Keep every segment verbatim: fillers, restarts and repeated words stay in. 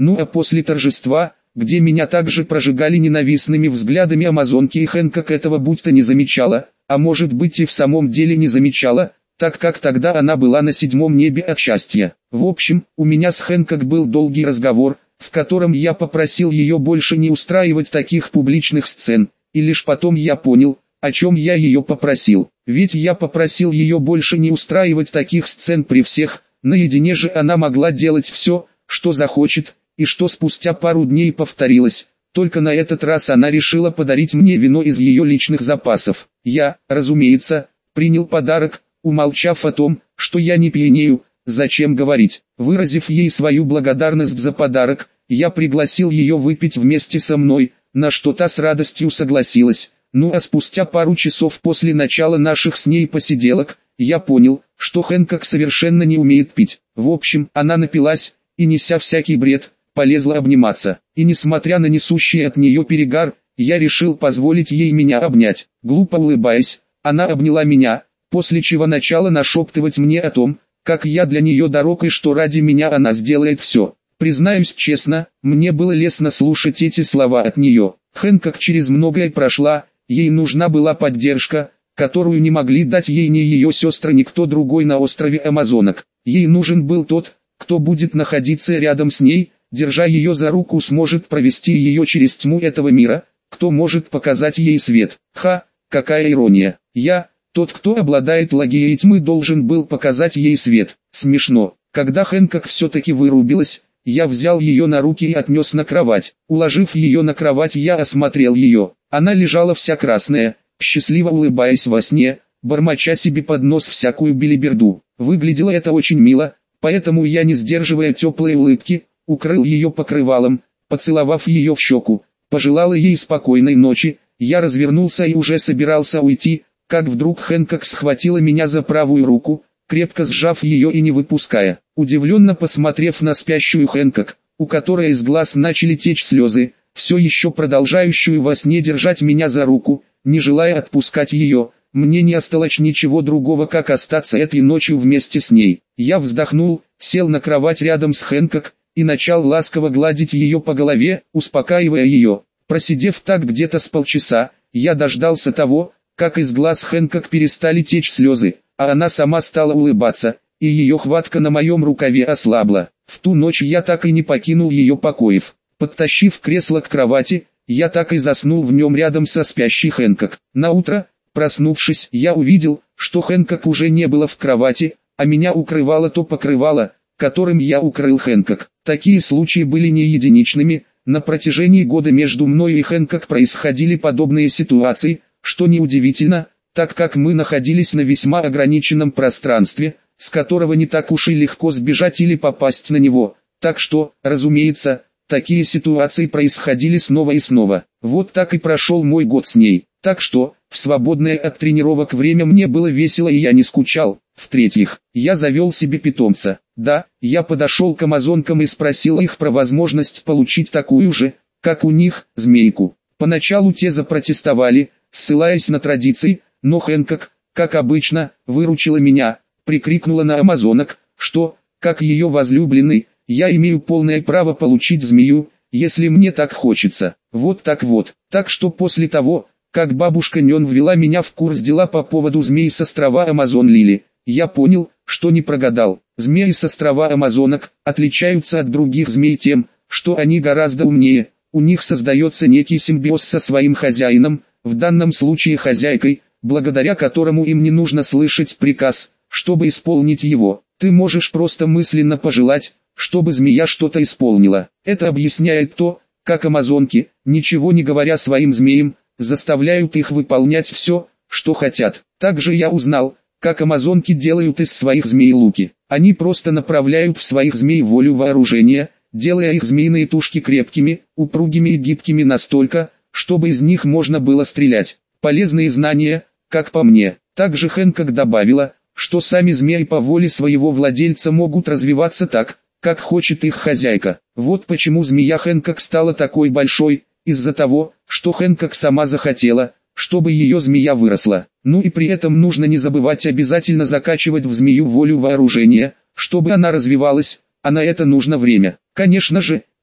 Ну а после торжества, где меня также прожигали ненавистными взглядами амазонки, и Хэнкок этого будто не замечала, а может быть и в самом деле не замечала, так как тогда она была на седьмом небе от счастья. В общем, у меня с Хэнкок был долгий разговор, в котором я попросил ее больше не устраивать таких публичных сцен, и лишь потом я понял, о чем я ее попросил. Ведь я попросил ее больше не устраивать таких сцен при всех, наедине же она могла делать все, что захочет, и что спустя пару дней повторилось. Только на этот раз она решила подарить мне вино из ее личных запасов. Я, разумеется, принял подарок, умолчав о том, что я не пьянею. Зачем говорить? Выразив ей свою благодарность за подарок, я пригласил ее выпить вместе со мной, на что та с радостью согласилась. Ну а спустя пару часов после начала наших с ней посиделок, я понял, что Хэнкок совершенно не умеет пить. В общем, она напилась, и неся всякий бред, полезла обниматься. И несмотря на несущий от нее перегар, я решил позволить ей меня обнять. Глупо улыбаясь, она обняла меня, после чего начала нашептывать мне о том, как я для нее дорог и что ради меня она сделает все. Признаюсь честно, мне было лестно слушать эти слова от нее. Хэнкок через многое прошла, ей нужна была поддержка, которую не могли дать ей ни ее сестры, ни кто другой на острове Амазонок. Ей нужен был тот, кто будет находиться рядом с ней, держа ее за руку, сможет провести ее через тьму этого мира, кто может показать ей свет. Ха, какая ирония. Я, тот, кто обладает лагией тьмы, должен был показать ей свет. Смешно. Когда Хэнкок все-таки вырубилась, я взял ее на руки и отнес на кровать. Уложив ее на кровать, я осмотрел ее. Она лежала вся красная, счастливо улыбаясь во сне, бормоча себе под нос всякую белиберду. Выглядело это очень мило, поэтому я, не сдерживая теплой улыбки, укрыл ее покрывалом, поцеловав ее в щеку, пожелал ей спокойной ночи. Я развернулся и уже собирался уйти, как вдруг Хэнкок схватила меня за правую руку, крепко сжав ее и не выпуская. Удивленно посмотрев на спящую Хэнкок, у которой из глаз начали течь слезы, все еще продолжающую во сне держать меня за руку, не желая отпускать ее, мне не осталось ничего другого, как остаться этой ночью вместе с ней. Я вздохнул, сел на кровать рядом с Хэнкок и начал ласково гладить ее по голове, успокаивая ее. Просидев так где-то с полчаса, я дождался того, как из глаз Хэнкок перестали течь слезы, а она сама стала улыбаться, и ее хватка на моем рукаве ослабла. В ту ночь я так и не покинул ее покоев. Подтащив кресло к кровати, я так и заснул в нем рядом со спящей Хэнкок. Наутро, проснувшись, я увидел, что Хэнкок уже не было в кровати, а меня укрывало то покрывало, которым я укрыл Хэнкок. Такие случаи были не единичными, на протяжении года между мной и Хэнкок происходили подобные ситуации, что неудивительно, так как мы находились на весьма ограниченном пространстве, с которого не так уж и легко сбежать или попасть на него. Так что, разумеется, такие ситуации происходили снова и снова. Вот так и прошел мой год с ней. Так что, в свободное от тренировок время мне было весело и я не скучал. В-третьих, я завел себе питомца. Да, я подошел к амазонкам и спросил их про возможность получить такую же, как у них, змейку. Поначалу те запротестовали, ссылаясь на традиции, но Хэнкок, как обычно, выручила меня, прикрикнула на амазонок, что, как ее возлюбленный, я имею полное право получить змею, если мне так хочется. Вот так вот. Так что после того, как бабушка Нён ввела меня в курс дела по поводу змей с острова Амазон Лили, я понял, что не прогадал. Змеи с острова Амазонок отличаются от других змей тем, что они гораздо умнее. У них создается некий симбиоз со своим хозяином, в данном случае хозяйкой, благодаря которому им не нужно слышать приказ, чтобы исполнить его. Ты можешь просто мысленно пожелать, чтобы змея что-то исполнила. Это объясняет то, как амазонки, ничего не говоря своим змеям, заставляют их выполнять все, что хотят. Также я узнал, как амазонки делают из своих змей луки. Они просто направляют в своих змей волю вооружения, делая их змеиные тушки крепкими, упругими и гибкими настолько, чтобы из них можно было стрелять. Полезные знания, как по мне. Также Хэнкок добавила, что сами змеи по воле своего владельца могут развиваться так, как хочет их хозяйка. Вот почему змея Хэнкок стала такой большой, из-за того, что Хэнкок сама захотела, чтобы ее змея выросла. Ну и при этом нужно не забывать обязательно закачивать в змею волю вооружения, чтобы она развивалась, а на это нужно время. Конечно же,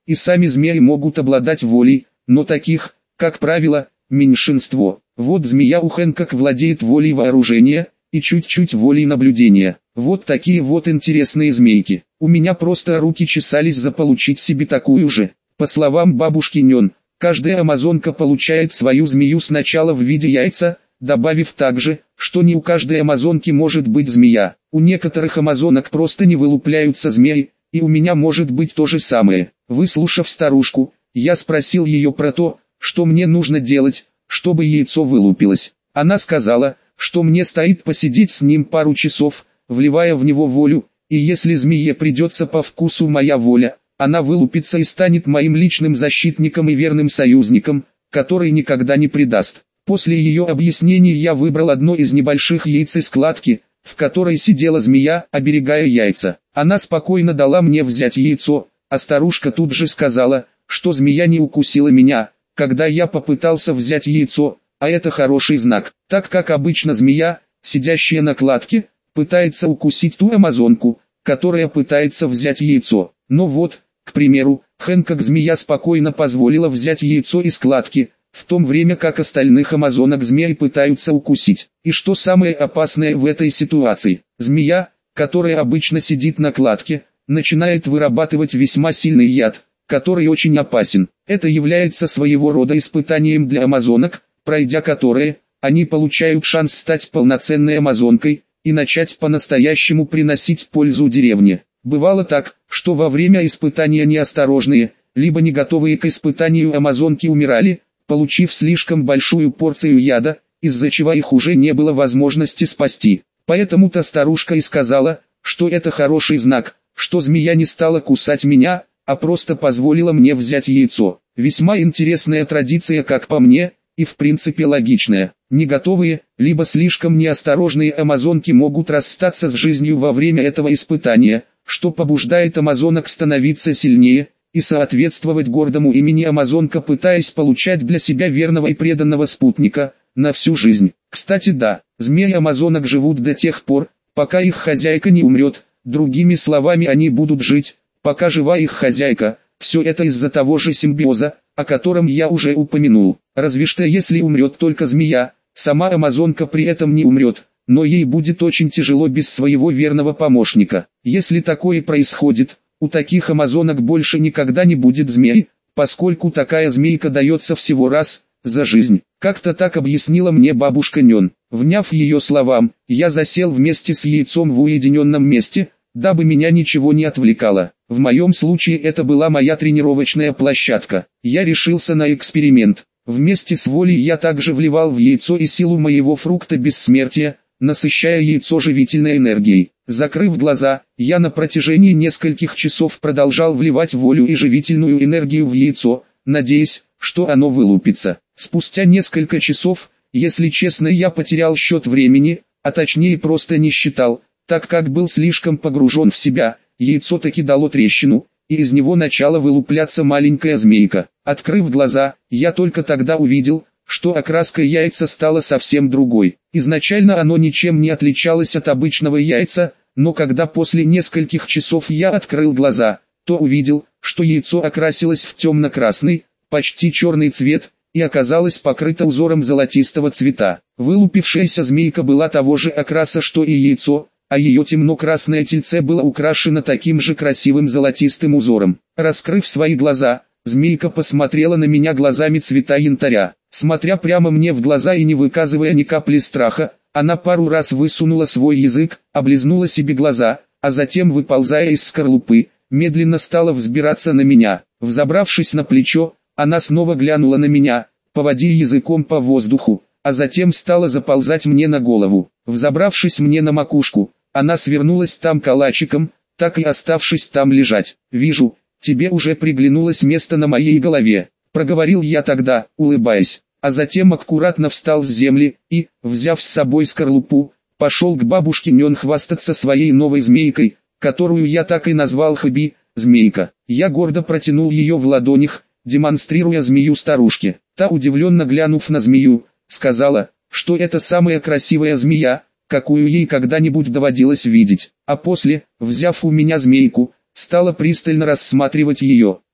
и сами змеи могут обладать волей, но таких, как правило, меньшинство. Вот змея у Хэнкок владеет волей вооружения, и чуть-чуть волей наблюдения. Вот такие вот интересные змейки. У меня просто руки чесались заполучить себе такую же. По словам бабушки Нён, каждая амазонка получает свою змею сначала в виде яйца, добавив также, что не у каждой амазонки может быть змея. У некоторых амазонок просто не вылупляются змеи, и у меня может быть то же самое. Выслушав старушку, я спросил ее про то, что мне нужно делать, чтобы яйцо вылупилось. Она сказала, что мне стоит посидеть с ним пару часов, вливая в него волю, и если змее придется по вкусу моя воля, она вылупится и станет моим личным защитником и верным союзником, который никогда не предаст. После ее объяснений я выбрал одно из небольших яйцескладки, в которой сидела змея, оберегая яйца. Она спокойно дала мне взять яйцо, а старушка тут же сказала, что змея не укусила меня, когда я попытался взять яйцо, а это хороший знак, так как обычно змея, сидящая на кладке, пытается укусить ту амазонку, которая пытается взять яйцо. Но вот, к примеру, Хэнкок змея спокойно позволила взять яйцо из кладки, в то время как остальных амазонок змеи пытаются укусить. И что самое опасное в этой ситуации? Змея, которая обычно сидит на кладке, начинает вырабатывать весьма сильный яд, который очень опасен. Это является своего рода испытанием для амазонок, пройдя которое, они получают шанс стать полноценной амазонкой и начать по-настоящему приносить пользу деревне. Бывало так, что во время испытания неосторожные, либо не готовые к испытанию амазонки умирали, получив слишком большую порцию яда, из-за чего их уже не было возможности спасти. Поэтому-то старушка и сказала, что это хороший знак, что змея не стала кусать меня, а просто позволила мне взять яйцо. Весьма интересная традиция, как по мне, и в принципе логичная. Не готовые, либо слишком неосторожные амазонки могут расстаться с жизнью во время этого испытания, что побуждает амазонок становиться сильнее и соответствовать гордому имени амазонка, пытаясь получать для себя верного и преданного спутника на всю жизнь. Кстати, да, змеи амазонок живут до тех пор, пока их хозяйка не умрет, другими словами, они будут жить, пока жива их хозяйка. Все это из-за того же симбиоза, о котором я уже упомянул. Разве что если умрет только змея, сама амазонка при этом не умрет, но ей будет очень тяжело без своего верного помощника. Если такое происходит, у таких амазонок больше никогда не будет змей, поскольку такая змейка дается всего раз за жизнь. Как-то так объяснила мне бабушка Нён. Вняв ее словам, я засел вместе с яйцом в уединенном месте, дабы меня ничего не отвлекало. В моем случае это была моя тренировочная площадка. Я решился на эксперимент. Вместе с волей я также вливал в яйцо и силу моего фрукта бессмертия, насыщая яйцо живительной энергией. Закрыв глаза, я на протяжении нескольких часов продолжал вливать волю и живительную энергию в яйцо, надеясь, что оно вылупится. Спустя несколько часов, если честно, я потерял счет времени, а точнее просто не считал, так как был слишком погружен в себя. Яйцо таки дало трещину, и из него начала вылупляться маленькая змейка. Открыв глаза, я только тогда увидел, что окраска яйца стала совсем другой. Изначально оно ничем не отличалось от обычного яйца, но когда после нескольких часов я открыл глаза, то увидел, что яйцо окрасилось в темно-красный, почти черный цвет, и оказалось покрыто узором золотистого цвета. Вылупившаяся змейка была того же окраса, что и яйцо, а ее темно-красное тельце было украшено таким же красивым золотистым узором. Раскрыв свои глаза, змейка посмотрела на меня глазами цвета янтаря. Смотря прямо мне в глаза и не выказывая ни капли страха, она пару раз высунула свой язык, облизнула себе глаза, а затем, выползая из скорлупы, медленно стала взбираться на меня. Взобравшись на плечо, она снова глянула на меня, поводя языком по воздуху, а затем стала заползать мне на голову. Взобравшись мне на макушку, она свернулась там калачиком, так и оставшись там лежать. «Вижу, тебе уже приглянулось место на моей голове», — проговорил я тогда, улыбаясь, а затем аккуратно встал с земли и, взяв с собой скорлупу, пошел к бабушке Нён хвастаться своей новой змейкой, которую я так и назвал Хэби, змейка. Я гордо протянул ее в ладонях, демонстрируя змею старушке. Та, удивленно глянув на змею, сказала, что это самая красивая змея, какую ей когда-нибудь доводилось видеть, а после, взяв у меня змейку, стала пристально рассматривать ее.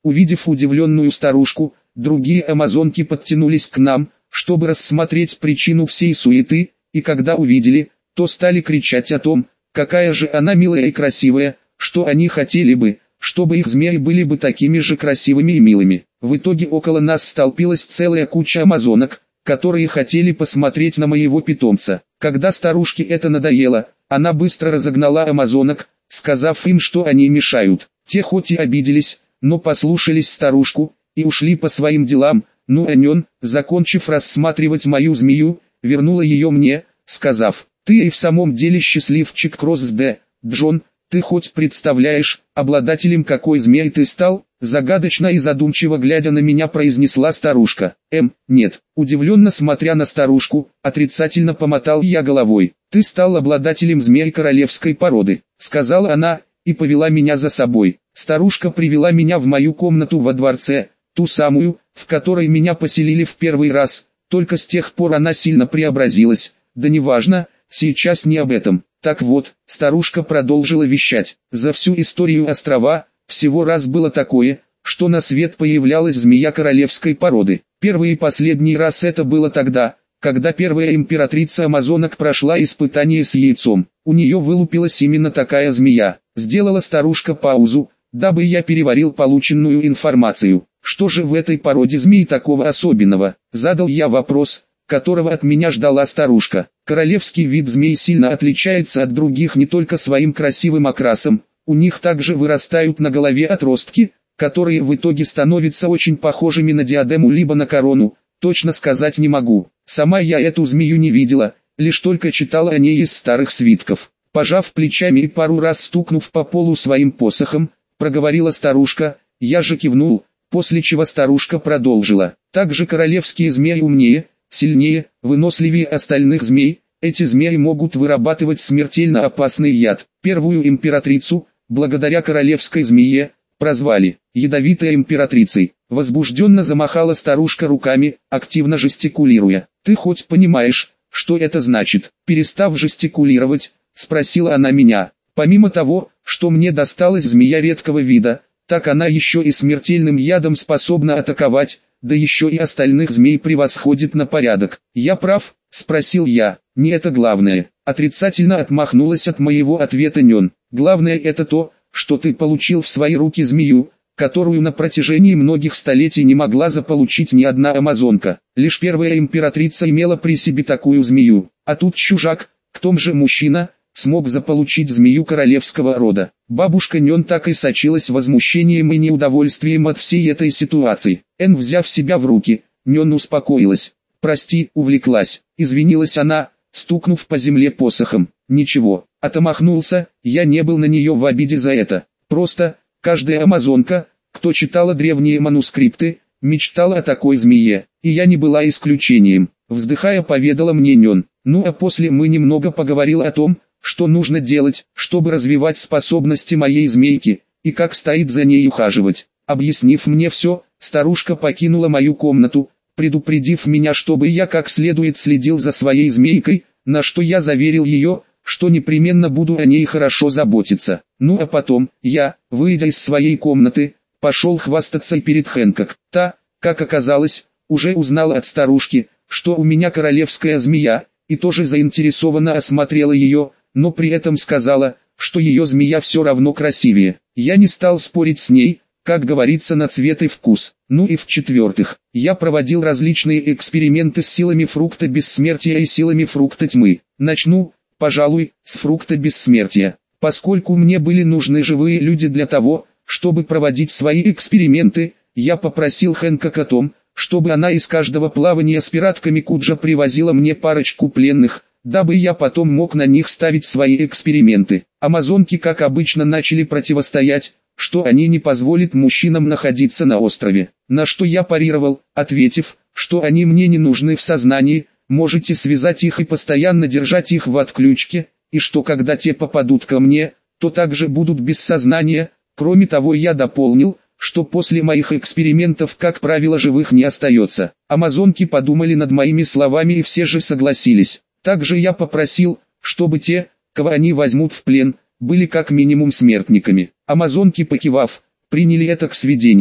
Увидев удивленную старушку, другие амазонки подтянулись к нам, чтобы рассмотреть причину всей суеты, и когда увидели, то стали кричать о том, какая же она милая и красивая, что они хотели бы, чтобы их змеи были бы такими же красивыми и милыми. В итоге около нас столпилась целая куча амазонок, которые хотели посмотреть на моего питомца. Когда старушке это надоело, она быстро разогнала амазонок, сказав им, что они мешают. Те хоть и обиделись, но послушались старушку, и ушли по своим делам. Ну а Нён, закончив рассматривать мою змею, вернула ее мне, сказав: «Ты и в самом деле счастливчик Кросс-Д, Джон, ты хоть представляешь, обладателем какой змеи ты стал?» Загадочно и задумчиво глядя на меня произнесла старушка. «Эм, нет». Удивленно смотря на старушку, отрицательно помотал я головой. «Ты стал обладателем змей королевской породы», сказала она, и повела меня за собой. Старушка привела меня в мою комнату во дворце, ту самую, в которой меня поселили в первый раз, только с тех пор она сильно преобразилась. Да неважно, сейчас не об этом. Так вот, старушка продолжила вещать. За всю историю острова, всего раз было такое, что на свет появлялась змея королевской породы. Первый и последний раз это было тогда, когда первая императрица амазонок прошла испытание с яйцом. У нее вылупилась именно такая змея. Сделала старушка паузу, дабы я переварил полученную информацию. Что же в этой породе змей такого особенного? Задал я вопрос, которого от меня ждала старушка. Королевский вид змей сильно отличается от других не только своим красивым окрасом, у них также вырастают на голове отростки, которые в итоге становятся очень похожими на диадему либо на корону, точно сказать не могу. Сама я эту змею не видела, лишь только читала о ней из старых свитков. Пожав плечами и пару раз стукнув по полу своим посохом, проговорила старушка, я же кивнул, после чего старушка продолжила. Также королевские змеи умнее, сильнее, выносливее остальных змей. Эти змеи могут вырабатывать смертельно опасный яд. Первую императрицу, благодаря королевской змее, прозвали ядовитой императрицей. Возбужденно замахала старушка руками, активно жестикулируя. «Ты хоть понимаешь, что это значит?» Перестав жестикулировать, спросила она меня. «Помимо того, что мне досталась змея редкого вида, так она еще и смертельным ядом способна атаковать, да еще и остальных змей превосходит на порядок. Я прав?» — спросил я. «Не это главное», — отрицательно отмахнулась от моего ответа Нён. «Главное это то, что ты получил в свои руки змею, которую на протяжении многих столетий не могла заполучить ни одна амазонка. Лишь первая императрица имела при себе такую змею, а тут чужак, к тому же мужчина, смог заполучить змею королевского рода». Бабушка Нён так и сочилась возмущением и неудовольствием от всей этой ситуации. Эн, взяв себя в руки, Нён успокоилась. «Прости, увлеклась», — извинилась она, стукнув по земле посохом. «Ничего», — отмахнулся, я не был на нее в обиде за это. Просто, каждая амазонка, кто читала древние манускрипты, мечтала о такой змее, и я не была исключением. Вздыхая, поведала мне Нён. Ну а после мы немного поговорили о том, что нужно делать, чтобы развивать способности моей змейки, и как стоит за ней ухаживать. Объяснив мне все, старушка покинула мою комнату, предупредив меня, чтобы я как следует следил за своей змейкой, на что я заверил ее, что непременно буду о ней хорошо заботиться. Ну а потом, я, выйдя из своей комнаты, пошел хвастаться перед Хэнкок. Та, как оказалось, уже узнала от старушки, что у меня королевская змея, и тоже заинтересованно осмотрела ее, но при этом сказала, что ее змея все равно красивее. Я не стал спорить с ней, как говорится, на цвет и вкус. Ну и в-четвертых, я проводил различные эксперименты с силами фрукта бессмертия и силами фрукта тьмы. Начну, пожалуй, с фрукта бессмертия, поскольку мне были нужны живые люди для того, чтобы проводить свои эксперименты. Я попросил Хэнкок о том, чтобы она из каждого плавания с пиратками Куджа привозила мне парочку пленных, дабы я потом мог на них ставить свои эксперименты. Амазонки, как обычно, начали противостоять, что они не позволят мужчинам находиться на острове. На что я парировал, ответив, что они мне не нужны в сознании, можете связать их и постоянно держать их в отключке, и что когда те попадут ко мне, то также будут без сознания. Кроме того, я дополнил, что после моих экспериментов, как правило, живых не остается. Амазонки подумали над моими словами и все же согласились. Также я попросил, чтобы те, кого они возьмут в плен, были как минимум смертниками. Амазонки, покивав, приняли это к сведению.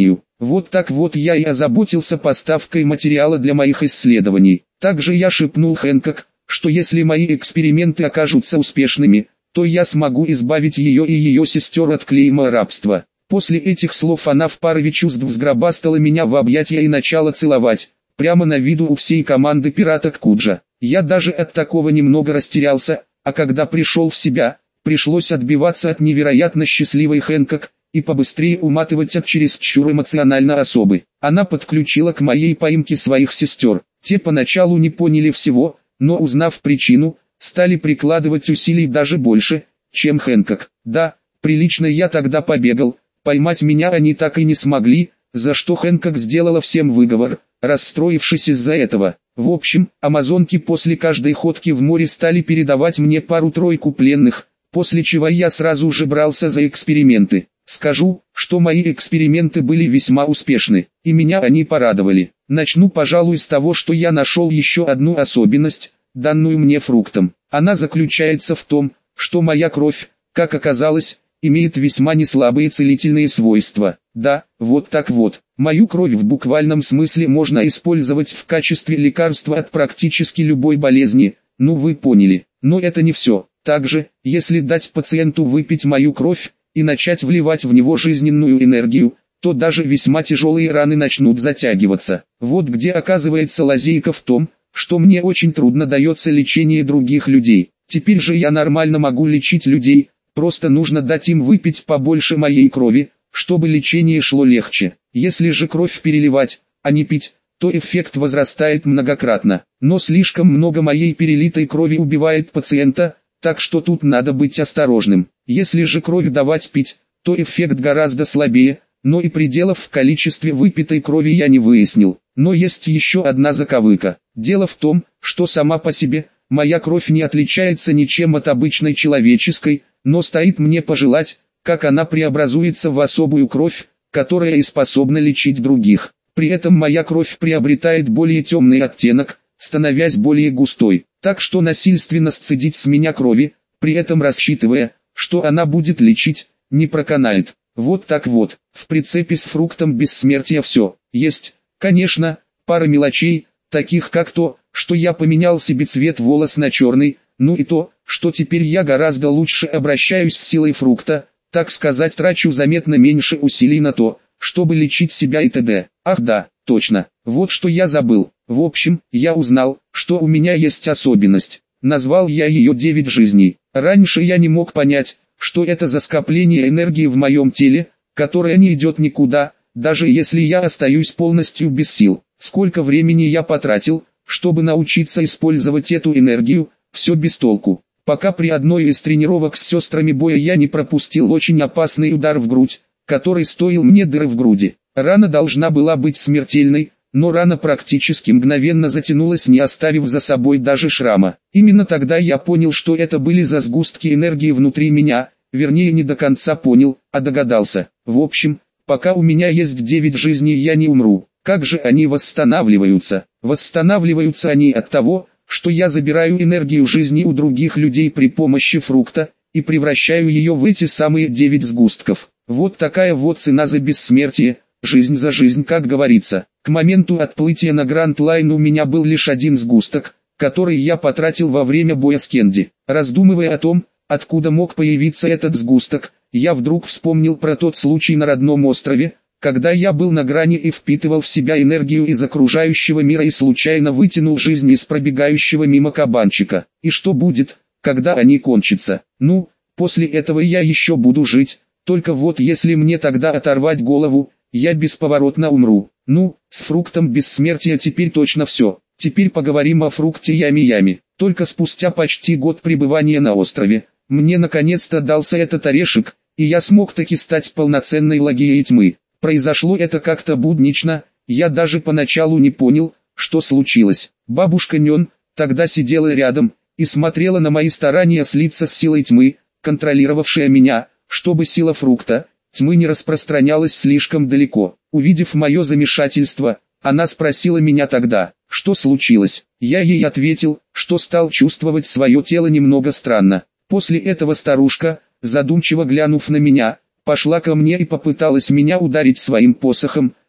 Вот так вот я и озаботился поставкой материала для моих исследований. Также я шепнул Хэнкок, что если мои эксперименты окажутся успешными, то я смогу избавить ее и ее сестер от клейма рабства. После этих слов она в порыве чувств сгробастала меня в объятия и начала целовать, прямо на виду у всей команды пираток Куджа. Я даже от такого немного растерялся, а когда пришел в себя, пришлось отбиваться от невероятно счастливой Хэнкок и побыстрее уматывать от чересчур эмоционально особы. Она подключила к моей поимке своих сестер. Те поначалу не поняли всего, но узнав причину, стали прикладывать усилий даже больше, чем Хэнкок. Да, прилично я тогда побегал, поймать меня они так и не смогли, за что Хэнкок сделала всем выговор, расстроившись из-за этого. В общем, амазонки после каждой ходки в море стали передавать мне пару-тройку пленных, после чего я сразу же брался за эксперименты. Скажу, что мои эксперименты были весьма успешны, и меня они порадовали. Начну, пожалуй, с того, что я нашел еще одну особенность, данную мне фруктом. Она заключается в том, что моя кровь, как оказалось, имеет весьма неслабые целительные свойства. Да, вот так вот. Мою кровь в буквальном смысле можно использовать в качестве лекарства от практически любой болезни, ну вы поняли. Но это не все. Также, если дать пациенту выпить мою кровь и начать вливать в него жизненную энергию, то даже весьма тяжелые раны начнут затягиваться. Вот где оказывается лазейка в том, что мне очень трудно дается лечение других людей. Теперь же я нормально могу лечить людей, просто нужно дать им выпить побольше моей крови, чтобы лечение шло легче. Если же кровь переливать, а не пить, то эффект возрастает многократно. Но слишком много моей перелитой крови убивает пациента, так что тут надо быть осторожным. Если же кровь давать пить, то эффект гораздо слабее, но и пределов в количестве выпитой крови я не выяснил. Но есть еще одна заковыка. Дело в том, что сама по себе, моя кровь не отличается ничем от обычной человеческой, но стоит мне пожелать, как она преобразуется в особую кровь, которая и способна лечить других. При этом моя кровь приобретает более темный оттенок, становясь более густой. Так что насильственно сцедить с меня крови, при этом рассчитывая, что она будет лечить, не проканает. Вот так вот, в прицепе с фруктом бессмертия все. Есть, конечно, пара мелочей, таких как то, что я поменял себе цвет волос на черный, ну и то, что теперь я гораздо лучше обращаюсь с силой фрукта, так сказать, трачу заметно меньше усилий на то, чтобы лечить себя и т.д. Ах да, точно, вот что я забыл. В общем, я узнал, что у меня есть особенность. Назвал я ее девять жизней. Раньше я не мог понять, что это за скопление энергии в моем теле, которое не идет никуда, даже если я остаюсь полностью без сил. Сколько времени я потратил, чтобы научиться использовать эту энергию, все без толку. Пока при одной из тренировок с сестрами боя я не пропустил очень опасный удар в грудь, который стоил мне дыры в груди. Рана должна была быть смертельной, но рана практически мгновенно затянулась, не оставив за собой даже шрама. Именно тогда я понял, что это были за сгустки энергии внутри меня, вернее не до конца понял, а догадался. В общем, пока у меня есть девять жизней, я не умру. Как же они восстанавливаются? Восстанавливаются они от того, что я забираю энергию жизни у других людей при помощи фрукта, и превращаю ее в эти самые девять сгустков. Вот такая вот цена за бессмертие, жизнь за жизнь, как говорится. К моменту отплытия на Гранд Лайн у меня был лишь один сгусток, который я потратил во время боя с Кенди. Раздумывая о том, откуда мог появиться этот сгусток, я вдруг вспомнил про тот случай на родном острове, когда я был на грани и впитывал в себя энергию из окружающего мира и случайно вытянул жизнь из пробегающего мимо кабанчика. И что будет, когда они кончатся? Ну, после этого я еще буду жить, только вот если мне тогда оторвать голову, я бесповоротно умру. Ну, с фруктом бессмертия теперь точно все. Теперь поговорим о фрукте Ями-Ями. Только спустя почти год пребывания на острове, мне наконец-то дался этот орешек, и я смог таки стать полноценной лагией тьмы. Произошло это как-то буднично, я даже поначалу не понял, что случилось. Бабушка Нён тогда сидела рядом и смотрела на мои старания слиться с силой тьмы, контролировавшая меня, чтобы сила фрукта, тьмы не распространялась слишком далеко. Увидев мое замешательство, она спросила меня тогда, что случилось. Я ей ответил, что стал чувствовать свое тело немного странно. После этого старушка, задумчиво глянув на меня, пошла ко мне и попыталась меня ударить своим посохом,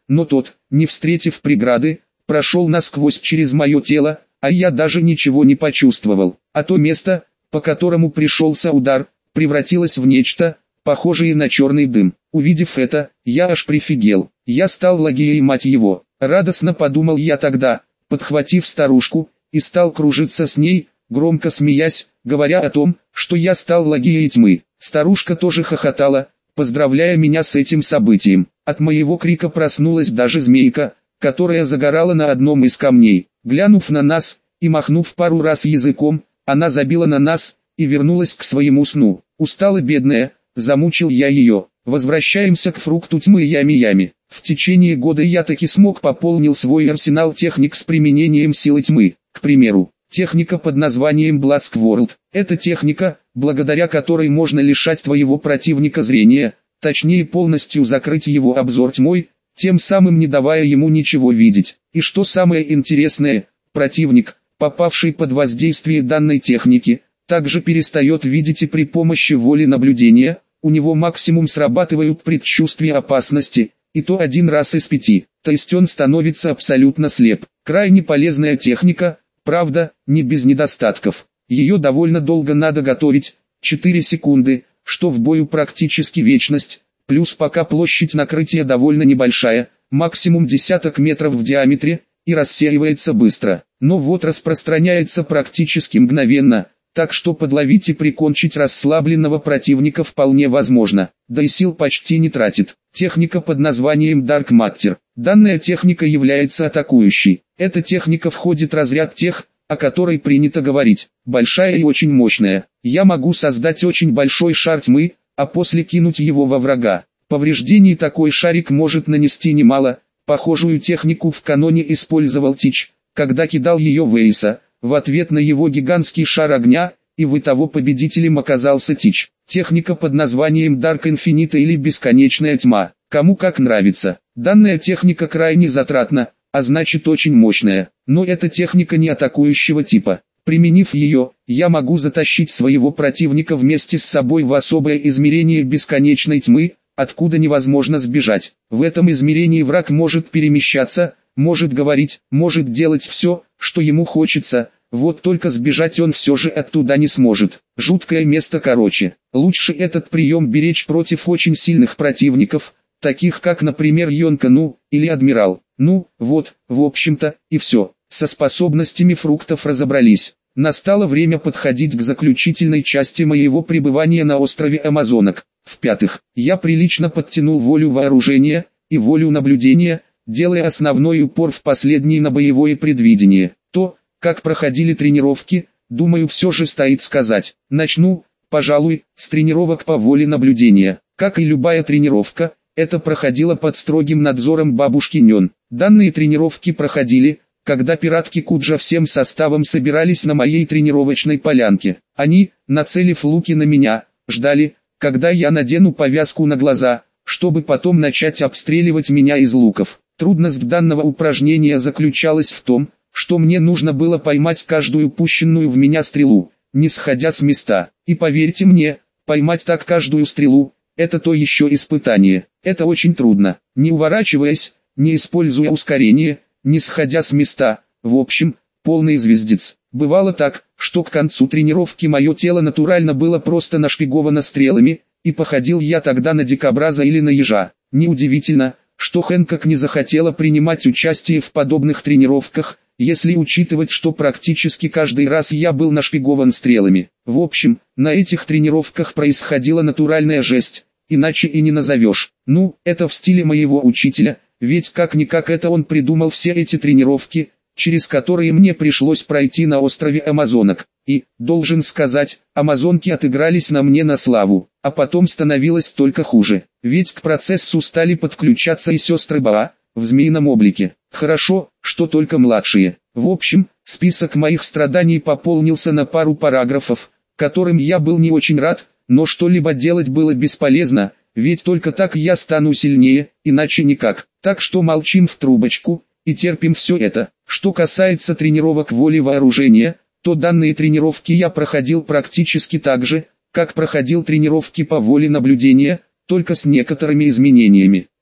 но тот, не встретив преграды, прошел насквозь через мое тело, а я даже ничего не почувствовал. А то место, по которому пришелся удар, превратилось в нечто, похожее на черный дым. Увидев это, я аж прифигел. Я стал Лагией, мать его. Радостно подумал я тогда, подхватив старушку, и стал кружиться с ней, громко смеясь, говоря о том, что я стал Лагией тьмы. Старушка тоже хохотала, поздравляя меня с этим событием. От моего крика проснулась даже змейка, которая загорала на одном из камней. Глянув на нас и махнув пару раз языком, она забила на нас и вернулась к своему сну. Устала бедная, замучил я ее. Возвращаемся к фрукту тьмы Ями-Ями. В течение года я таки смог пополнил свой арсенал техник с применением силы тьмы. К примеру, техника под названием Bloodskworld. Это техника, благодаря которой можно лишать твоего противника зрения, точнее полностью закрыть его обзор тьмой, тем самым не давая ему ничего видеть. И что самое интересное, противник, попавший под воздействие данной техники, также перестает видеть, и при помощи воли наблюдения, у него максимум срабатывают предчувствия опасности, и то один раз из пяти, то есть он становится абсолютно слеп. Крайне полезная техника, правда, не без недостатков. Ее довольно долго надо готовить, четыре секунды, что в бою практически вечность, плюс пока площадь накрытия довольно небольшая, максимум десяток метров в диаметре, и рассеивается быстро. Но вот распространяется практически мгновенно, так что подловить и прикончить расслабленного противника вполне возможно, да и сил почти не тратит. Техника под названием Dark Matter. Данная техника является атакующей. Эта техника входит в разряд тех, о которой принято говорить, большая и очень мощная. Я могу создать очень большой шар тьмы, а после кинуть его во врага. Повреждений такой шарик может нанести немало. Похожую технику в каноне использовал Тич, когда кидал ее в Эйса, в ответ на его гигантский шар огня, и в итоге победителем оказался Тич. Техника под названием Dark Infinite или Бесконечная тьма. Кому как нравится. Данная техника крайне затратна, а значит очень мощная. Но эта техника не атакующего типа. Применив ее, я могу затащить своего противника вместе с собой в особое измерение бесконечной тьмы, откуда невозможно сбежать. В этом измерении враг может перемещаться, может говорить, может делать все, что ему хочется, вот только сбежать он все же оттуда не сможет. Жуткое место короче. Лучше этот прием беречь против очень сильных противников, таких как, например, Йонка Ну, или Адмирал. Ну, вот, в общем-то, и все. Со способностями фруктов разобрались. Настало время подходить к заключительной части моего пребывания на острове Амазонок. В-пятых, я прилично подтянул волю вооружения и волю наблюдения, делая основной упор в последние на боевое предвидение. То, как проходили тренировки, думаю, все же стоит сказать. Начну, пожалуй, с тренировок по воле наблюдения. Как и любая тренировка, это проходило под строгим надзором бабушки Нён. Данные тренировки проходили, когда пиратки Куджа всем составом собирались на моей тренировочной полянке. Они, нацелив луки на меня, ждали, когда я надену повязку на глаза, чтобы потом начать обстреливать меня из луков. Трудность данного упражнения заключалась в том, что мне нужно было поймать каждую пущенную в меня стрелу, не сходя с места. И поверьте мне, поймать так каждую стрелу – это то еще испытание. Это очень трудно, не уворачиваясь, не используя ускорение, не сходя с места, в общем, полный звездец. Бывало так, что к концу тренировки мое тело натурально было просто нашпиговано стрелами, и походил я тогда на дикобраза или на ежа. Неудивительно, что Хэнкок не захотела принимать участие в подобных тренировках, если учитывать, что практически каждый раз я был нашпигован стрелами. В общем, на этих тренировках происходила натуральная жесть, иначе и не назовешь. Ну, это в стиле моего учителя, ведь как-никак это он придумал все эти тренировки, через которые мне пришлось пройти на острове Амазонок. И, должен сказать, амазонки отыгрались на мне на славу, а потом становилось только хуже, ведь к процессу стали подключаться и сестры Баа, в змеином облике. Хорошо, что только младшие. В общем, список моих страданий пополнился на пару параграфов, которым я был не очень рад, но что-либо делать было бесполезно, ведь только так я стану сильнее, иначе никак. Так что молчим в трубочку и терпим все это. Что касается тренировок воли вооружения, то данные тренировки я проходил практически так же, как проходил тренировки по воле наблюдения, только с некоторыми изменениями.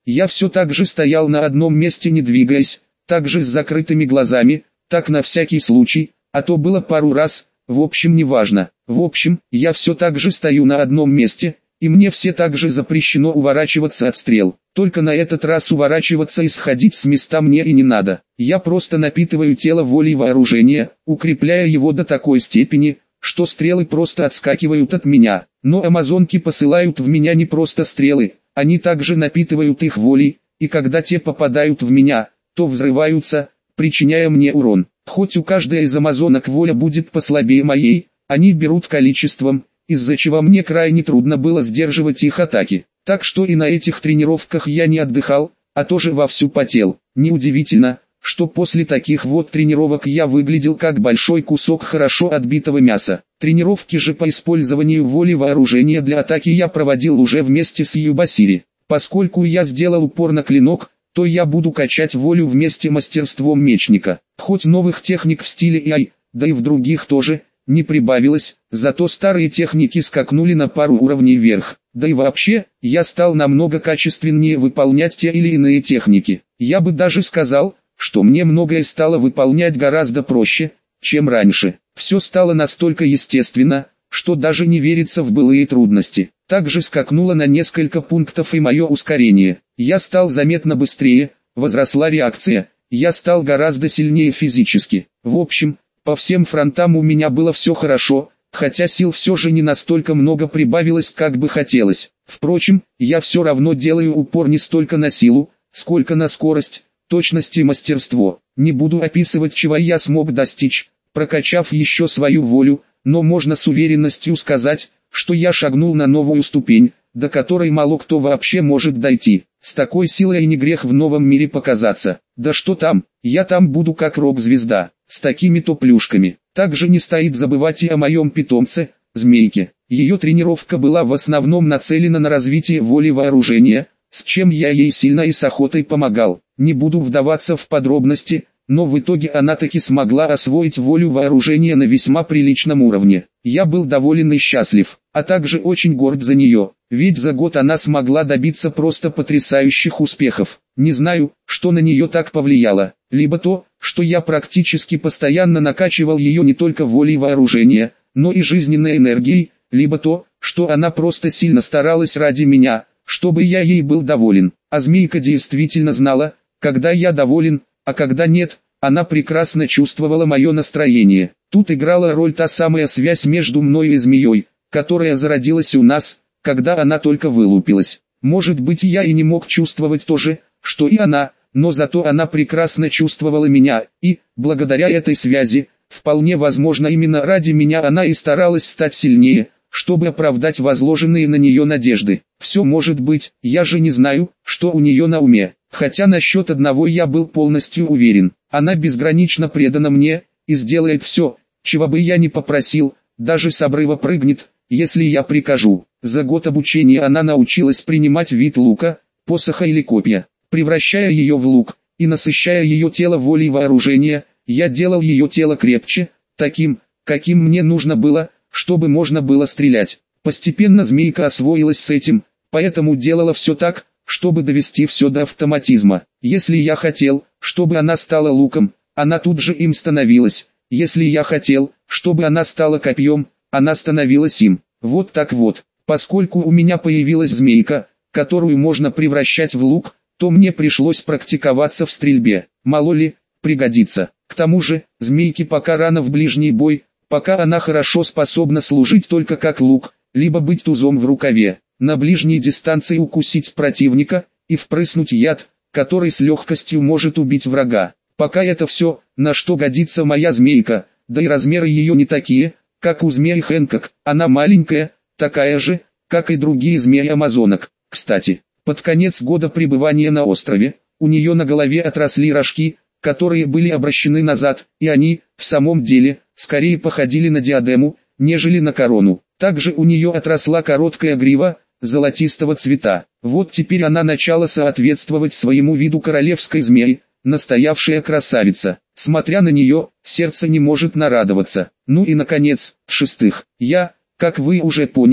Я все так же стоял на одном месте, не двигаясь, так же с закрытыми глазами, так на всякий случай, а то было пару раз, в общем неважно. В общем, я все так же стою на одном месте, и мне все так же запрещено уворачиваться от стрел. Только на этот раз уворачиваться и сходить с места мне и не надо. Я просто напитываю тело волей вооружения, укрепляя его до такой степени, что стрелы просто отскакивают от меня. Но амазонки посылают в меня не просто стрелы, они также напитывают их волей, и когда те попадают в меня, то взрываются, причиняя мне урон. Хоть у каждой из амазонок воля будет послабее моей, они берут количеством, из-за чего мне крайне трудно было сдерживать их атаки. Так что и на этих тренировках я не отдыхал, а тоже вовсю потел. Неудивительно, что после таких вот тренировок я выглядел как большой кусок хорошо отбитого мяса. Тренировки же по использованию воли вооружения для атаки я проводил уже вместе с Юбасири. Поскольку я сделал упор на клинок, то я буду качать волю вместе мастерством мечника. Хоть новых техник в стиле Яй, да и в других тоже, не прибавилось, зато старые техники скакнули на пару уровней вверх. Да и вообще, я стал намного качественнее выполнять те или иные техники. Я бы даже сказал, что мне многое стало выполнять гораздо проще, чем раньше. Все стало настолько естественно, что даже не верится в былые трудности. Также скакнуло на несколько пунктов и мое ускорение. Я стал заметно быстрее, возросла реакция, я стал гораздо сильнее физически. В общем, по всем фронтам у меня было все хорошо, хотя сил все же не настолько много прибавилось, как бы хотелось. Впрочем, я все равно делаю упор не столько на силу, сколько на скорость, точность и мастерство. Не буду описывать, чего я смог достичь, прокачав еще свою волю, но можно с уверенностью сказать, что я шагнул на новую ступень, до которой мало кто вообще может дойти. С такой силой и не грех в новом мире показаться. Да что там, я там буду как рок-звезда, с такими-то плюшками. Также не стоит забывать и о моем питомце, Змейке. Ее тренировка была в основном нацелена на развитие воли вооружения, с чем я ей сильно и с охотой помогал. Не буду вдаваться в подробности, но в итоге она таки смогла освоить волю вооружения на весьма приличном уровне. Я был доволен и счастлив, а также очень горд за нее, ведь за год она смогла добиться просто потрясающих успехов. Не знаю, что на нее так повлияло, либо то, что я практически постоянно накачивал ее не только волей вооружения, но и жизненной энергией, либо то, что она просто сильно старалась ради меня, чтобы я ей был доволен. А Змейка действительно знала, когда я доволен, а когда нет, она прекрасно чувствовала мое настроение. Тут играла роль та самая связь между мной и змеей, которая зародилась у нас, когда она только вылупилась. Может быть, я и не мог чувствовать то же, что и она, но зато она прекрасно чувствовала меня, и, благодаря этой связи, вполне возможно именно ради меня она и старалась стать сильнее, чтобы оправдать возложенные на нее надежды. Все может быть, я же не знаю, что у нее на уме. Хотя насчет одного я был полностью уверен, она безгранично предана мне, и сделает все, чего бы я ни попросил, даже с обрыва прыгнет, если я прикажу. За год обучения она научилась принимать вид лука, посоха или копья. Превращая ее в лук, и насыщая ее тело волей вооружения, я делал ее тело крепче, таким, каким мне нужно было, чтобы можно было стрелять. Постепенно Змейка освоилась с этим, поэтому делала все так, чтобы довести все до автоматизма. Если я хотел, чтобы она стала луком, она тут же им становилась. Если я хотел, чтобы она стала копьем, она становилась им. Вот так вот. Поскольку у меня появилась змейка, которую можно превращать в лук, то мне пришлось практиковаться в стрельбе. Мало ли, пригодится. К тому же, змейке пока рано в ближний бой, пока она хорошо способна служить только как лук, либо быть тузом в рукаве. На ближней дистанции укусить противника и впрыснуть яд, который с легкостью может убить врага. Пока это все, на что годится моя змейка, да и размеры ее не такие, как у змеи Хэнкок, она маленькая, такая же, как и другие змеи-амазонок. Кстати, под конец года пребывания на острове, у нее на голове отросли рожки, которые были обращены назад, и они, в самом деле, скорее походили на диадему, нежели на корону. Также у нее отросла короткая грива, золотистого цвета. Вот теперь она начала соответствовать своему виду королевской змеи, настоявшая красавица. Смотря на нее, сердце не может нарадоваться. Ну и наконец, в-шестых, я, как вы уже поняли,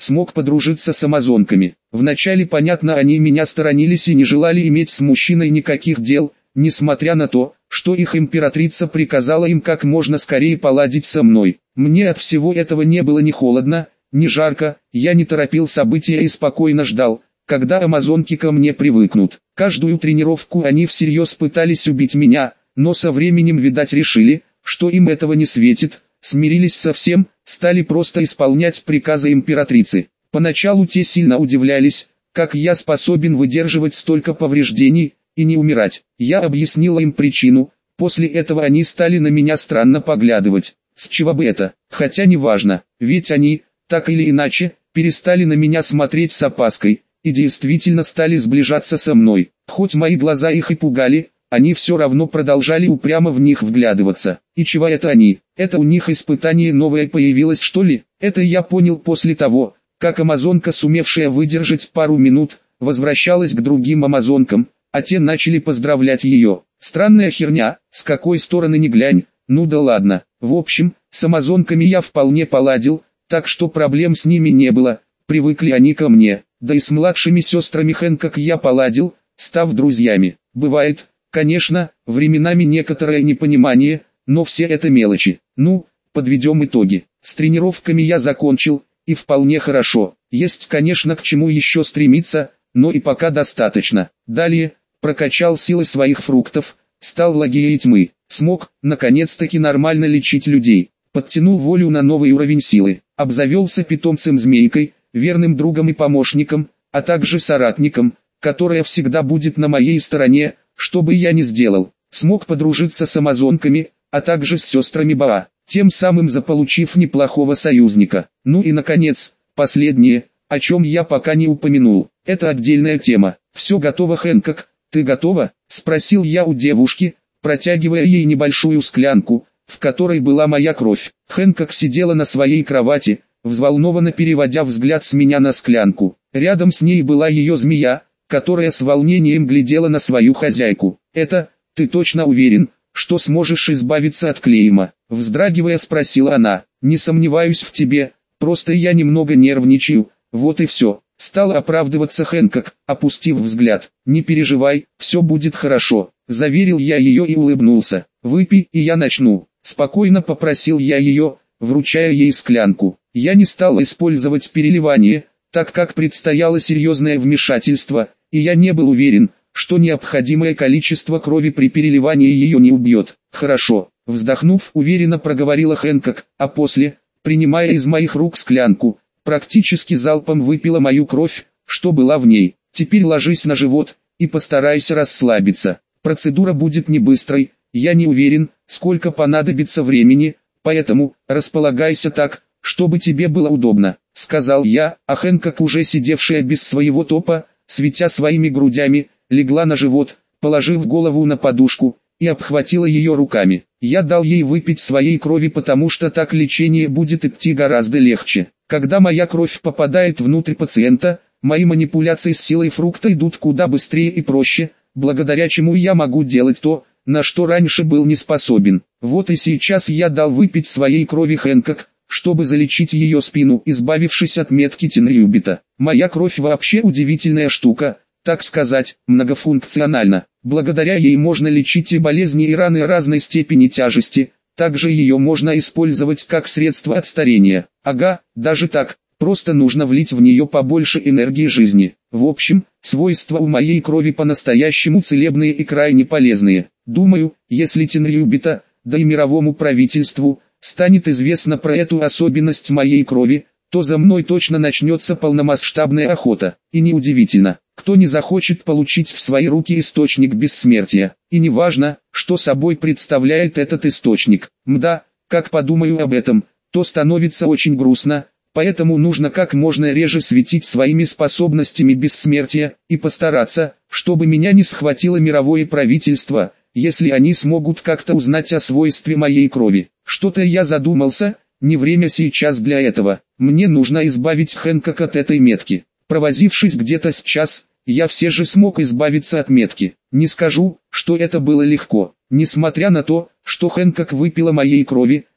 смог подружиться с амазонками. Вначале, понятно, они меня сторонились и не желали иметь с мужчиной никаких дел, несмотря на то, что их императрица приказала им как можно скорее поладить со мной. Мне от всего этого не было ни холодно, ни жарко, я не торопил события и спокойно ждал, когда амазонки ко мне привыкнут. Каждую тренировку они всерьез пытались убить меня, но со временем, видать, решили, что им этого не светит, смирились со всем, стали просто исполнять приказы императрицы. Поначалу те сильно удивлялись, как я способен выдерживать столько повреждений и не умирать. Я объяснила им причину, после этого они стали на меня странно поглядывать. С чего бы это? Хотя неважно, ведь они, так или иначе, перестали на меня смотреть с опаской, и действительно стали сближаться со мной. Хоть мои глаза их и пугали, они все равно продолжали упрямо в них вглядываться. И чего это они? Это у них испытание новое появилось, что ли? Это я понял после того, как амазонка, сумевшая выдержать пару минут, возвращалась к другим амазонкам, а те начали поздравлять ее. Странная херня, с какой стороны ни глянь, ну да ладно. В общем, с амазонками я вполне поладил, так что проблем с ними не было, привыкли они ко мне. Да и с младшими сестрами Хэнкок я поладил, став друзьями. Бывает, конечно, временами некоторое непонимание, но все это мелочи. Ну, подведем итоги. С тренировками я закончил, и вполне хорошо. Есть, конечно, к чему еще стремиться, но и пока достаточно. Далее, прокачал силы своих фруктов, стал лагеей тьмы. Смог, наконец-таки, нормально лечить людей. Подтянул волю на новый уровень силы. Обзавелся питомцем-змейкой, верным другом и помощником, а также соратником, которая всегда будет на моей стороне, что бы я ни сделал. Смог подружиться с амазонками, а также с сестрами Баа, тем самым заполучив неплохого союзника. Ну и наконец, последнее, о чем я пока не упомянул. Это отдельная тема. Все готово, Хэнкок, ты готова? Спросил я у девушки, протягивая ей небольшую склянку, в которой была моя кровь. Хэнкок сидела на своей кровати, взволнованно переводя взгляд с меня на склянку. Рядом с ней была ее змея, которая с волнением глядела на свою хозяйку. «Это, ты точно уверен, что сможешь избавиться от клейма?» Вздрагивая, спросила она. «Не сомневаюсь в тебе, просто я немного нервничаю, вот и все». Стала оправдываться Хэнкок, опустив взгляд. «Не переживай, все будет хорошо», — заверил я ее и улыбнулся. «Выпей, и я начну», — спокойно попросил я ее, вручая ей склянку. Я не стал использовать переливание, так как предстояло серьезное вмешательство, и я не был уверен, что необходимое количество крови при переливании ее не убьет. «Хорошо», — вздохнув, уверенно проговорила Хэнкок, а после, принимая из моих рук склянку, практически залпом выпила мою кровь, что была в ней. «Теперь ложись на живот и постарайся расслабиться. Процедура будет не быстрой, я не уверен, сколько понадобится времени, поэтому располагайся так, чтобы тебе было удобно», — сказал я, а Хэнкок, уже сидевшая без своего топа, светя своими грудями, легла на живот, положив голову на подушку, и обхватила ее руками. Я дал ей выпить своей крови, потому что так лечение будет идти гораздо легче. Когда моя кровь попадает внутрь пациента, мои манипуляции с силой фрукта идут куда быстрее и проще, благодаря чему я могу делать то, на что раньше был не способен. Вот и сейчас я дал выпить своей крови Хэнкок, чтобы залечить ее спину, избавившись от метки Тенрюбита. Моя кровь вообще удивительная штука, так сказать, многофункциональна. Благодаря ей можно лечить и болезни, и раны разной степени тяжести, также ее можно использовать как средство от старения. Ага, даже так, просто нужно влить в нее побольше энергии жизни. В общем, свойства у моей крови по-настоящему целебные и крайне полезные. Думаю, если Тенрюбита, да и мировому правительству, станет известно про эту особенность моей крови, то за мной точно начнется полномасштабная охота. И неудивительно, кто не захочет получить в свои руки источник бессмертия. И не важно, что собой представляет этот источник. Мда, как подумаю об этом, то становится очень грустно, поэтому нужно как можно реже светить своими способностями бессмертия, и постараться, чтобы меня не схватило мировое правительство, если они смогут как-то узнать о свойстве моей крови. Что-то я задумался, не время сейчас для этого. Мне нужно избавить Хэнкок от этой метки. Провозившись где-то с час, я все же смог избавиться от метки. Не скажу, что это было легко. Несмотря на то, что Хэнкок выпила моей крови,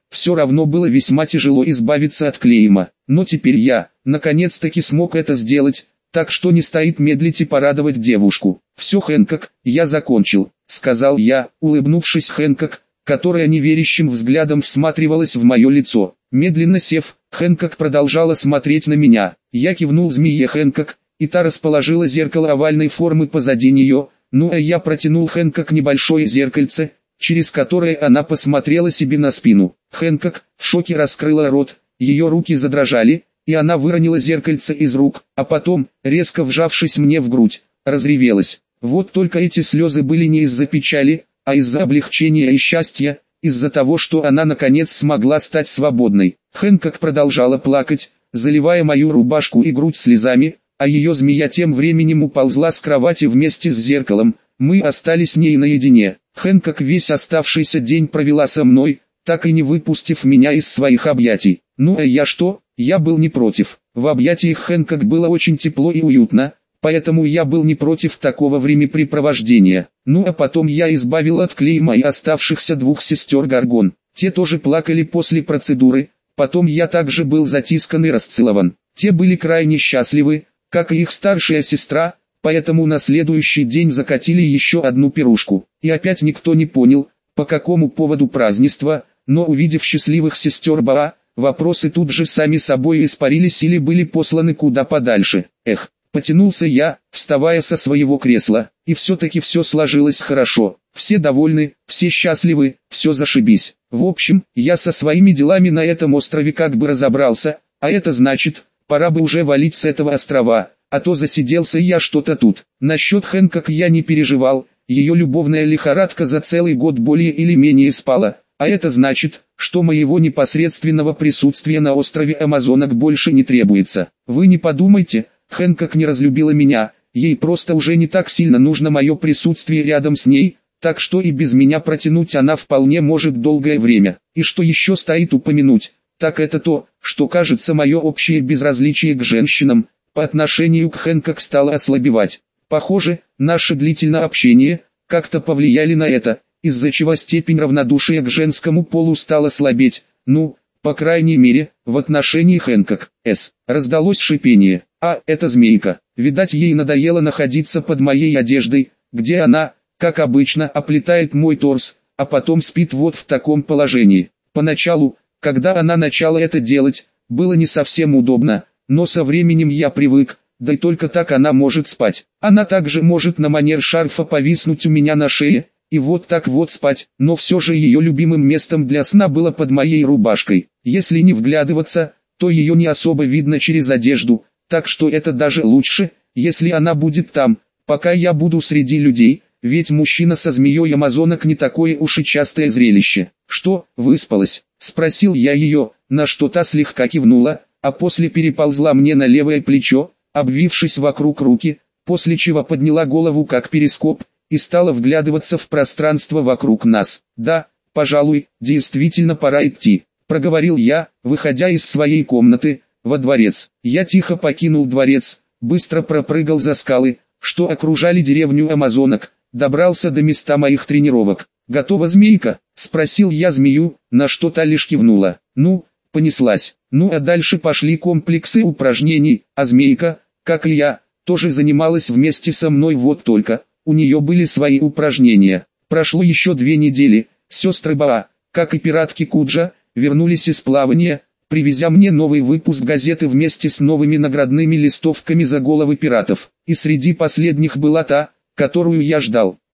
все равно было весьма тяжело избавиться от клейма. Но теперь я, наконец-таки смог это сделать, так что не стоит медлить и порадовать девушку. «Все, Хэнкок, я закончил», — сказал я, улыбнувшись Хэнкок, которая неверящим взглядом всматривалась в мое лицо. Медленно сев, Хэнкок продолжала смотреть на меня. Я кивнул змее Хэнкок, и та расположила зеркало овальной формы позади нее, ну а я протянул Хэнкок небольшое зеркальце, через которое она посмотрела себе на спину. Хэнкок в шоке раскрыла рот, ее руки задрожали, и она выронила зеркальце из рук, а потом, резко вжавшись мне в грудь, разревелась. Вот только эти слезы были не из-за печали, а из-за облегчения и счастья, из-за того, что она наконец смогла стать свободной. Хэнкок продолжала плакать, заливая мою рубашку и грудь слезами, а ее змея тем временем уползла с кровати вместе с зеркалом. Мы остались с ней наедине. Хэнкок весь оставшийся день провела со мной, так и не выпустив меня из своих объятий. Ну а я что? Я был не против. В объятиях Хэнкок было очень тепло и уютно, поэтому я был не против такого времяпрепровождения. Ну а потом я избавил от клейма и оставшихся двух сестер Гаргон. Те тоже плакали после процедуры, потом я также был затискан и расцелован. Те были крайне счастливы, как и их старшая сестра, поэтому на следующий день закатили еще одну пирушку. И опять никто не понял, по какому поводу празднества, но увидев счастливых сестер Баа, вопросы тут же сами собой испарились или были посланы куда подальше. Эх, потянулся я, вставая со своего кресла, и все-таки все сложилось хорошо. Все довольны, все счастливы, все зашибись. В общем, я со своими делами на этом острове как бы разобрался, а это значит, пора бы уже валить с этого острова, а то засиделся я что-то тут. Насчет Хэнкок я не переживал, ее любовная лихорадка за целый год более или менее спала, а это значит, что моего непосредственного присутствия на острове Амазонок больше не требуется. Вы не подумайте, Хэнкок не разлюбила меня, ей просто уже не так сильно нужно мое присутствие рядом с ней, так что и без меня протянуть она вполне может долгое время. И что еще стоит упомянуть, так это то, что кажется мое общее безразличие к женщинам, по отношению к Хэнкок стало ослабевать. Похоже, наше длительное общение, как-то повлияли на это, из-за чего степень равнодушия к женскому полу стала слабеть, ну, по крайней мере, в отношении Хэнкок. С. Раздалось шипение. А, это змейка. Видать, ей надоело находиться под моей одеждой, где она, как обычно, оплетает мой торс, а потом спит вот в таком положении. Поначалу, когда она начала это делать, было не совсем удобно, но со временем я привык, да и только так она может спать. Она также может на манер шарфа повиснуть у меня на шее, и вот так вот спать, но все же ее любимым местом для сна было под моей рубашкой. Если не вглядываться, то ее не особо видно через одежду, так что это даже лучше, если она будет там, пока я буду среди людей, ведь мужчина со змеей амазонок не такое уж и частое зрелище. «Что, выспалась?» – спросил я ее, на что та слегка кивнула, а после переползла мне на левое плечо, обвившись вокруг руки, после чего подняла голову как перископ, и стала вглядываться в пространство вокруг нас. «Да, пожалуй, действительно пора идти», – проговорил я, выходя из своей комнаты, во дворец. Я тихо покинул дворец, быстро пропрыгал за скалы, что окружали деревню амазонок, добрался до места моих тренировок. «Готова, змейка?» – спросил я змею, на что та лишь кивнула. «Ну, понеслась». Ну а дальше пошли комплексы упражнений, а змейка, как и я, тоже занималась вместе со мной, вот только у нее были свои упражнения. Прошло еще две недели, сестры Баа, как и пиратки Куджа, вернулись из плавания, привезя мне новый выпуск газеты вместе с новыми наградными листовками за головы пиратов. И среди последних была та, которую я ждал.